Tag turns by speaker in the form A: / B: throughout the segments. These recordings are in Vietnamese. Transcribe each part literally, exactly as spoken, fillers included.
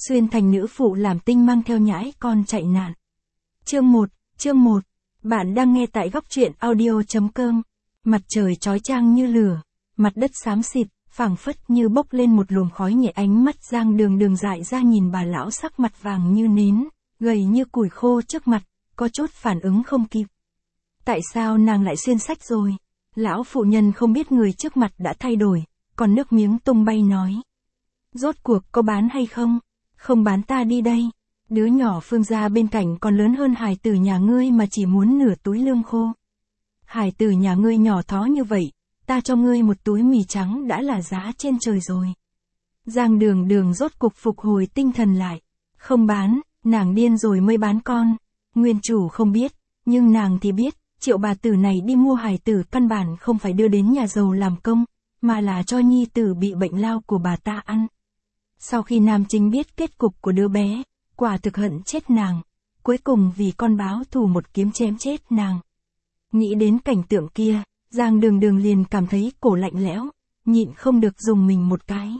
A: Xuyên thành nữ phụ làm tinh mang theo nhãi con chạy nạn. Chương một, chương một. Bạn đang nghe tại góc truyện audio.com. Mặt trời chói chang như lửa, mặt đất xám xịt, phảng phất như bốc lên một luồng khói nhẹ. Ánh mắt Giang Đường Đường dại ra nhìn bà lão sắc mặt vàng như nến, gầy như củi khô trước mặt, có chút phản ứng không kịp. Tại sao nàng lại xuyên sách rồi? Lão phụ nhân không biết người trước mặt đã thay đổi, còn nước miếng tung bay nói. Rốt cuộc có bán hay không? Không bán ta đi đây. Đứa nhỏ Phương gia bên cạnh còn lớn hơn hài tử nhà ngươi mà chỉ muốn nửa túi lương khô. Hài tử nhà ngươi nhỏ thó như vậy, ta cho ngươi một túi mì trắng đã là giá trên trời rồi. Giang Đường Đường rốt cục phục hồi tinh thần lại. Không bán, nàng điên rồi mới bán con. Nguyên chủ không biết, nhưng nàng thì biết, Triệu bà tử này đi mua hài tử căn bản không phải đưa đến nhà giàu làm công, mà là cho nhi tử bị bệnh lao của bà ta ăn. Sau khi nam chính biết kết cục của đứa bé, quả thực hận chết nàng, cuối cùng vì con báo thù một kiếm chém chết nàng. Nghĩ đến cảnh tượng kia, Giang Đường Đường liền cảm thấy cổ lạnh lẽo, nhịn không được dùng mình một cái.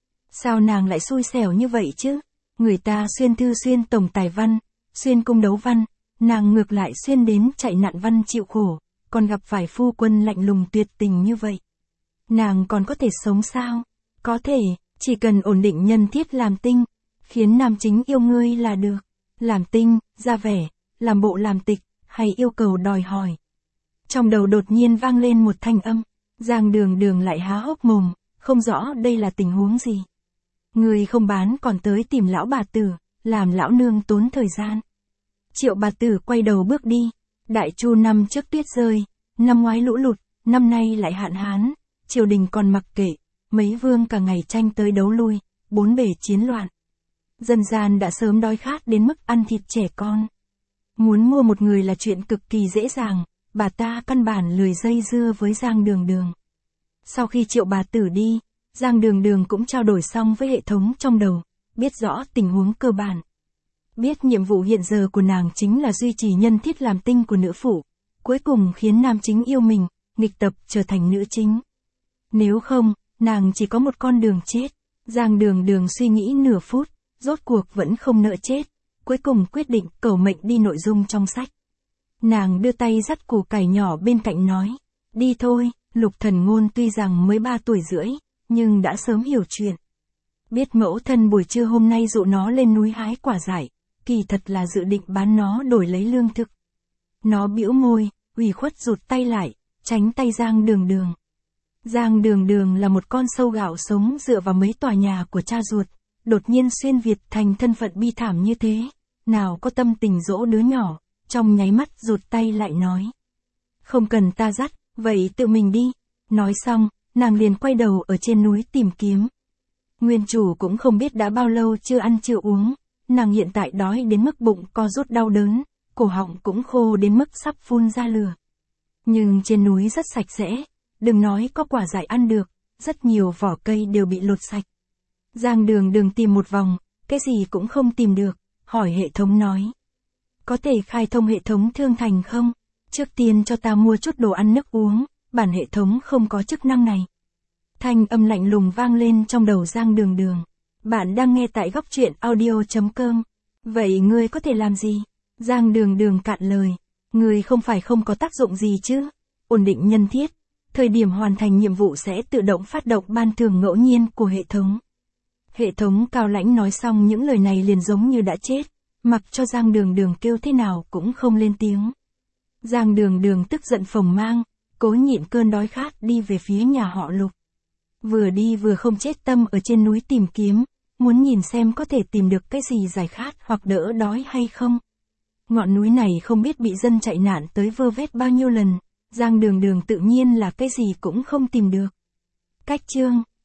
A: Sao nàng lại xui xẻo như vậy chứ? Người ta xuyên thư xuyên tổng tài văn, xuyên cung đấu văn, nàng ngược lại xuyên đến chạy nạn văn chịu khổ, còn gặp phải phu quân lạnh lùng tuyệt tình như vậy. Nàng còn có thể sống sao? Có thể, chỉ cần ổn định nhân thiết làm tinh, khiến nam chính yêu ngươi là được. Làm tinh, ra vẻ, làm bộ làm tịch, hay yêu cầu đòi hỏi. Trong đầu đột nhiên vang lên một thanh âm, Giang Đường Đường lại há hốc mồm, không rõ đây là tình huống gì. Người không bán còn tới tìm lão bà tử, làm lão nương tốn thời gian. Triệu bà tử quay đầu bước đi. Đại Chu năm trước tuyết rơi, năm ngoái lũ lụt, năm nay lại hạn hán, triều đình còn mặc kệ, mấy vương cả ngày tranh tới đấu lui, bốn bề chiến loạn. Dân gian đã sớm đói khát đến mức ăn thịt trẻ con. Muốn mua một người là chuyện cực kỳ dễ dàng, bà ta căn bản lười dây dưa với Giang Đường Đường. Sau khi Triệu bà tử đi, Giang Đường Đường cũng trao đổi xong với hệ thống trong đầu, biết rõ tình huống cơ bản. Biết nhiệm vụ hiện giờ của nàng chính là duy trì nhân thiết làm tinh của nữ phụ, cuối cùng khiến nam chính yêu mình, nghịch tập trở thành nữ chính. Nếu không, nàng chỉ có một con đường chết. Giang Đường Đường suy nghĩ nửa phút, rốt cuộc vẫn không nỡ chết, cuối cùng quyết định cầu mệnh đi nội dung trong sách. Nàng đưa tay dắt củ cải nhỏ bên cạnh nói, đi thôi. Lục Thần Ngôn tuy rằng mới ba tuổi rưỡi, nhưng đã sớm hiểu chuyện. Biết mẫu thân buổi trưa hôm nay dụ nó lên núi hái quả dại, kỳ thật là dự định bán nó đổi lấy lương thực. Nó bĩu môi, ủy khuất rụt tay lại, tránh tay Giang Đường Đường. Giang Đường Đường là một con sâu gạo sống dựa vào mấy tòa nhà của cha ruột, đột nhiên xuyên Việt thành thân phận bi thảm như thế, nào có tâm tình dỗ đứa nhỏ, trong nháy mắt rụt tay lại nói. Không cần ta dắt, vậy tự mình đi. Nói xong, nàng liền quay đầu ở trên núi tìm kiếm. Nguyên chủ cũng không biết đã bao lâu chưa ăn chưa uống, nàng hiện tại đói đến mức bụng co rút đau đớn, cổ họng cũng khô đến mức sắp phun ra lửa. Nhưng trên núi rất sạch sẽ, đừng nói có quả dại ăn được, rất nhiều vỏ cây đều bị lột sạch. Giang Đường Đường tìm một vòng, cái gì cũng không tìm được, hỏi hệ thống nói. Có thể khai thông hệ thống thương thành không? Trước tiên cho ta mua chút đồ ăn nước uống, bản hệ thống không có chức năng này. Thanh âm lạnh lùng vang lên trong đầu Giang Đường Đường. Bạn đang nghe tại góc truyện audio.com. Vậy ngươi có thể làm gì? Giang Đường Đường cạn lời. Ngươi không phải không có tác dụng gì chứ? Ổn định nhân thiết. Thời điểm hoàn thành nhiệm vụ sẽ tự động phát động ban thưởng ngẫu nhiên của hệ thống. Hệ thống cao lãnh nói xong những lời này liền giống như đã chết, mặc cho Giang Đường Đường kêu thế nào cũng không lên tiếng. Giang Đường Đường tức giận phồng mang, cố nhịn cơn đói khát đi về phía nhà họ Lục. Vừa đi vừa không chết tâm ở trên núi tìm kiếm, muốn nhìn xem có thể tìm được cái gì giải khát hoặc đỡ đói hay không. Ngọn núi này không biết bị dân chạy nạn tới vơ vét bao nhiêu lần, Giang Đường Đường tự nhiên là cái gì cũng không tìm được. Cách chương